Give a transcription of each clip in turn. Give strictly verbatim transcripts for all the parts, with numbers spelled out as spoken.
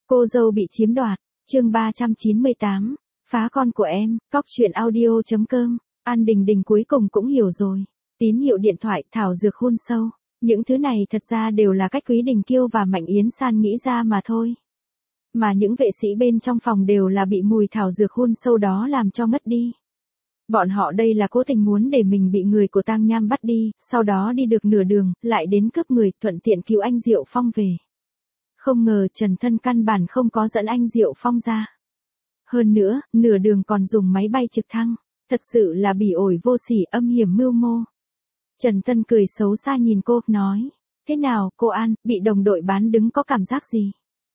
Cô dâu bị chiếm đoạt, chương ba trăm chín mươi tám, phá con của em, cóc truyện audio.com, An Đình Đình cuối cùng cũng hiểu rồi. Tín hiệu điện thoại, thảo dược hôn sâu, những thứ này thật ra đều là cách Quý Đình Kiêu và Mạnh Yến San nghĩ ra mà thôi. Mà những vệ sĩ bên trong phòng đều là bị mùi thảo dược hôn sâu đó làm cho mất đi. Bọn họ đây là cố tình muốn để mình bị người của Tang Nham bắt đi, sau đó đi được nửa đường, lại đến cướp người, thuận tiện cứu anh Diệu Phong về. Không ngờ Trần Thân căn bản không có dẫn anh Diệu Phong ra. Hơn nữa, nửa đường còn dùng máy bay trực thăng, thật sự là bỉ ổi vô sỉ, âm hiểm mưu mô. Trần Thân cười xấu xa nhìn cô, nói, thế nào, cô An, bị đồng đội bán đứng có cảm giác gì?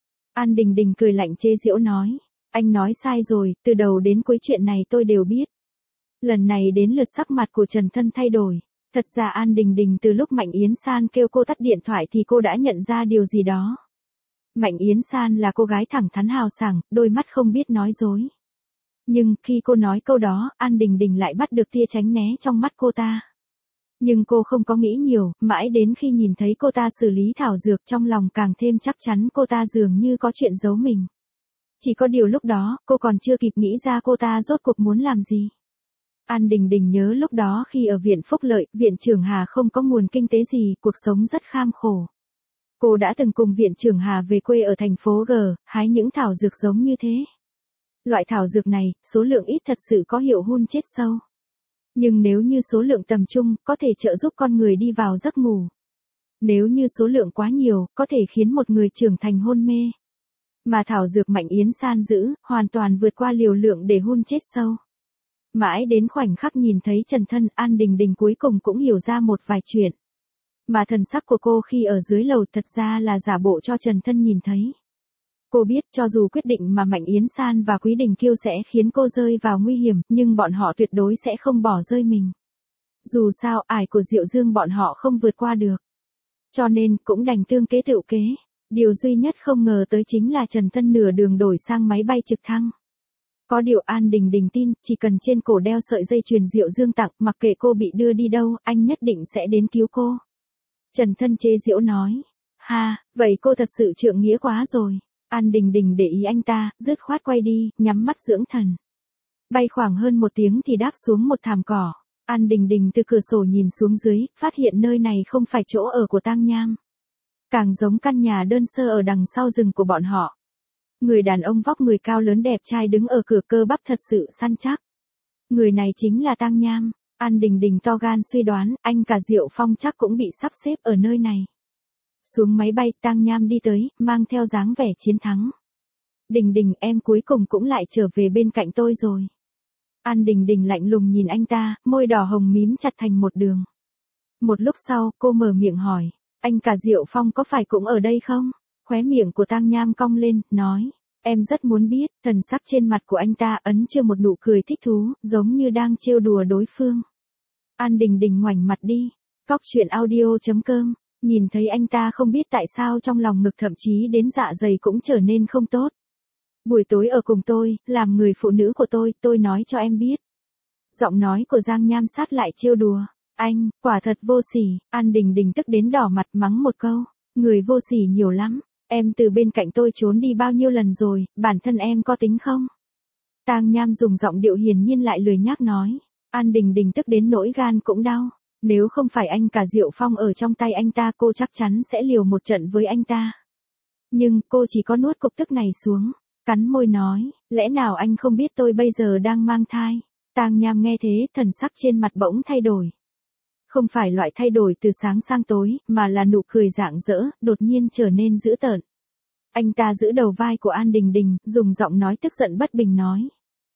An Đình Đình cười lạnh chế giễu nói, anh nói sai rồi, từ đầu đến cuối chuyện này tôi đều biết. Lần này đến lượt sắc mặt của Trần Thân thay đổi. Thật ra An Đình Đình từ lúc Mạnh Yến San kêu cô tắt điện thoại thì cô đã nhận ra điều gì đó. Mạnh Yến San là cô gái thẳng thắn hào sảng, đôi mắt không biết nói dối. Nhưng khi cô nói câu đó, An Đình Đình lại bắt được tia tránh né trong mắt cô ta. Nhưng cô không có nghĩ nhiều, mãi đến khi nhìn thấy cô ta xử lý thảo dược trong lòng càng thêm chắc chắn cô ta dường như có chuyện giấu mình. Chỉ có điều lúc đó, cô còn chưa kịp nghĩ ra cô ta rốt cuộc muốn làm gì. An Đình Đình nhớ lúc đó khi ở viện Phúc Lợi, viện trưởng Hà không có nguồn kinh tế gì, cuộc sống rất kham khổ. Cô đã từng cùng viện trưởng Hà về quê ở thành phố G, hái những thảo dược giống như thế. Loại thảo dược này, số lượng ít thật sự có hiệu hun chết sâu. Nhưng nếu như số lượng tầm trung, có thể trợ giúp con người đi vào giấc ngủ. Nếu như số lượng quá nhiều, có thể khiến một người trưởng thành hôn mê. Mà thảo dược Mạnh Yến San giữ, hoàn toàn vượt qua liều lượng để hun chết sâu. Mãi đến khoảnh khắc nhìn thấy Trần Thân, An Đình Đình cuối cùng cũng hiểu ra một vài chuyện. Mà thần sắc của cô khi ở dưới lầu thật ra là giả bộ cho Trần Thân nhìn thấy. Cô biết cho dù quyết định mà Mạnh Yến San và Quý Đình Kiêu sẽ khiến cô rơi vào nguy hiểm, nhưng bọn họ tuyệt đối sẽ không bỏ rơi mình. Dù sao, ải của Diệu Dương bọn họ không vượt qua được. Cho nên, cũng đành tương kế tựu kế. Điều duy nhất không ngờ tới chính là Trần Thân nửa đường đổi sang máy bay trực thăng. Có điều An Đình Đình tin, chỉ cần trên cổ đeo sợi dây chuyền Diệu Dương tặng, mặc kệ cô bị đưa đi đâu, anh nhất định sẽ đến cứu cô. Trần Thân chế giễu nói, ha, vậy cô thật sự trượng nghĩa quá rồi. An Đình Đình để ý anh ta, dứt khoát quay đi, nhắm mắt dưỡng thần. Bay khoảng hơn một tiếng thì đáp xuống một thảm cỏ. An Đình Đình từ cửa sổ nhìn xuống dưới, phát hiện nơi này không phải chỗ ở của Tang Nham. Càng giống căn nhà đơn sơ ở đằng sau rừng của bọn họ. Người đàn ông vóc người cao lớn đẹp trai đứng ở cửa, cơ bắp thật sự săn chắc. Người này chính là Tang Nham. An Đình Đình to gan suy đoán, anh cả Diệu Phong chắc cũng bị sắp xếp ở nơi này. Xuống máy bay, Tang Nham đi tới, mang theo dáng vẻ chiến thắng. Đình Đình, em cuối cùng cũng lại trở về bên cạnh tôi rồi. An Đình Đình lạnh lùng nhìn anh ta, môi đỏ hồng mím chặt thành một đường. Một lúc sau, cô mở miệng hỏi, anh cả Diệu Phong có phải cũng ở đây không? Khóe miệng của Tang Nham cong lên, nói, em rất muốn biết. Thần sắc trên mặt của anh ta ấn chưa một nụ cười thích thú, giống như đang trêu đùa đối phương. An Đình Đình ngoảnh mặt đi. Cóc truyện audio.com, nhìn thấy anh ta không biết tại sao trong lòng ngực thậm chí đến dạ dày cũng trở nên không tốt. Buổi tối ở cùng tôi, làm người phụ nữ của tôi, tôi nói cho em biết. Giọng nói của Giang Nham sát lại trêu đùa. Anh, quả thật vô sỉ. An Đình Đình tức đến đỏ mặt mắng một câu. Người vô sỉ nhiều lắm. Em từ bên cạnh tôi trốn đi bao nhiêu lần rồi, bản thân em có tính không? Tang Nham dùng giọng điệu hiền nhiên lại lười nhác nói. An Đình Đình tức đến nỗi gan cũng đau. Nếu không phải anh cả Diệu Phong ở trong tay anh ta, cô chắc chắn sẽ liều một trận với anh ta. Nhưng cô chỉ có nuốt cục tức này xuống, cắn môi nói, lẽ nào anh không biết tôi bây giờ đang mang thai? Tang Nham nghe thế, thần sắc trên mặt bỗng thay đổi. Không phải loại thay đổi từ sáng sang tối, mà là nụ cười rạng rỡ, đột nhiên trở nên dữ tợn. Anh ta giữ đầu vai của An Đình Đình, dùng giọng nói tức giận bất bình nói.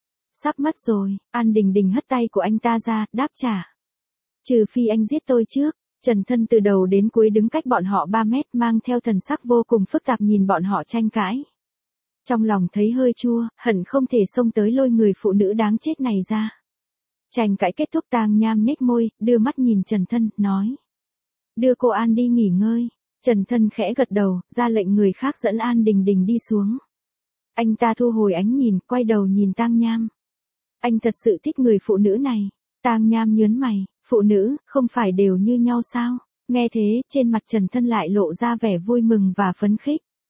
Sắp mất rồi. An Đình Đình hất tay của anh ta ra, đáp trả. Trừ phi anh giết tôi trước. Trần Thân từ đầu đến cuối đứng cách bọn họ ba mét, mang theo thần sắc vô cùng phức tạp nhìn bọn họ tranh cãi. Trong lòng thấy hơi chua, hận không thể xông tới lôi người phụ nữ đáng chết này ra. Tranh cãi kết thúc, Tang Nham nhếch môi, đưa mắt nhìn Trần Thân, nói. Đưa cô An đi nghỉ ngơi. Trần Thân khẽ gật đầu, ra lệnh người khác dẫn An Đình Đình đi xuống. Anh ta thu hồi ánh nhìn, quay đầu nhìn Tang Nham. Anh thật sự thích người phụ nữ này. Tang Nham nhớn mày, phụ nữ, không phải đều như nhau sao? Nghe thế, trên mặt Trần Thân lại lộ ra vẻ vui mừng và phấn khích.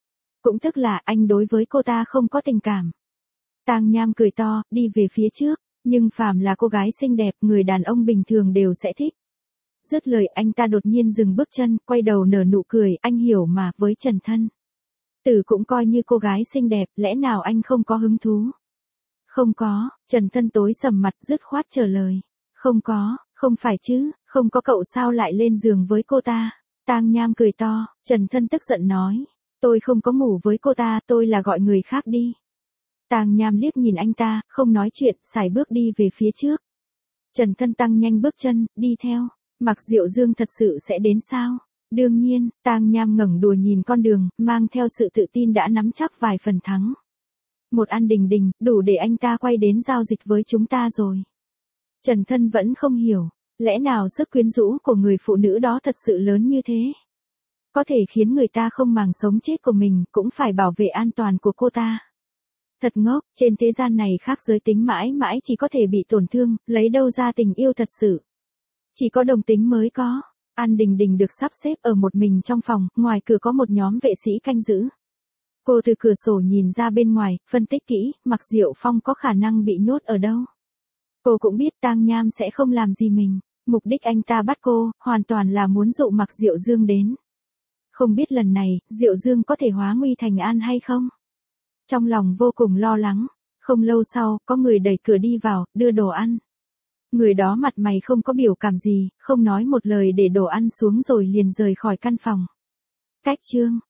Cũng tức là anh đối với cô ta không có tình cảm. Tang Nham cười to, đi về phía trước, nhưng phàm là cô gái xinh đẹp, người đàn ông bình thường đều sẽ thích. Dứt lời anh ta đột nhiên dừng bước chân, quay đầu nở nụ cười, anh hiểu mà, với Trần Thân. Tử cũng coi như cô gái xinh đẹp, lẽ nào anh không có hứng thú? Không có, Trần Thân tối sầm mặt dứt khoát trả lời. Không có, không phải chứ, không có cậu sao lại lên giường với cô ta? Tang Nham cười to, Trần Thân tức giận nói. Tôi không có ngủ với cô ta, tôi là gọi người khác đi. Tang Nham liếc nhìn anh ta, không nói chuyện, sải bước đi về phía trước. Trần Thân tăng nhanh bước chân, đi theo. Mạc Diệu Dương thật sự sẽ đến sao? Đương nhiên, Tang Nham ngẩng đùa nhìn con đường, mang theo sự tự tin đã nắm chắc vài phần thắng. Một An Đình Đình, đủ để anh ta quay đến giao dịch với chúng ta rồi. Trần Thân vẫn không hiểu, lẽ nào sức quyến rũ của người phụ nữ đó thật sự lớn như thế? Có thể khiến người ta không màng sống chết của mình, cũng phải bảo vệ an toàn của cô ta. Thật ngốc, trên thế gian này khác giới tính mãi mãi chỉ có thể bị tổn thương, lấy đâu ra tình yêu thật sự. Chỉ có đồng tính mới có. An Đình Đình được sắp xếp ở một mình trong phòng, ngoài cửa có một nhóm vệ sĩ canh giữ. Cô từ cửa sổ nhìn ra bên ngoài, phân tích kỹ, Mạc Diệu Phong có khả năng bị nhốt ở đâu. Cô cũng biết Tang Nham sẽ không làm gì mình, mục đích anh ta bắt cô, hoàn toàn là muốn dụ Mạc Diệu Dương đến. Không biết lần này, Diệu Dương có thể hóa nguy thành an hay không? Trong lòng vô cùng lo lắng, không lâu sau, có người đẩy cửa đi vào, đưa đồ ăn. Người đó mặt mày không có biểu cảm gì, không nói một lời để đồ ăn xuống rồi liền rời khỏi căn phòng. Cách chương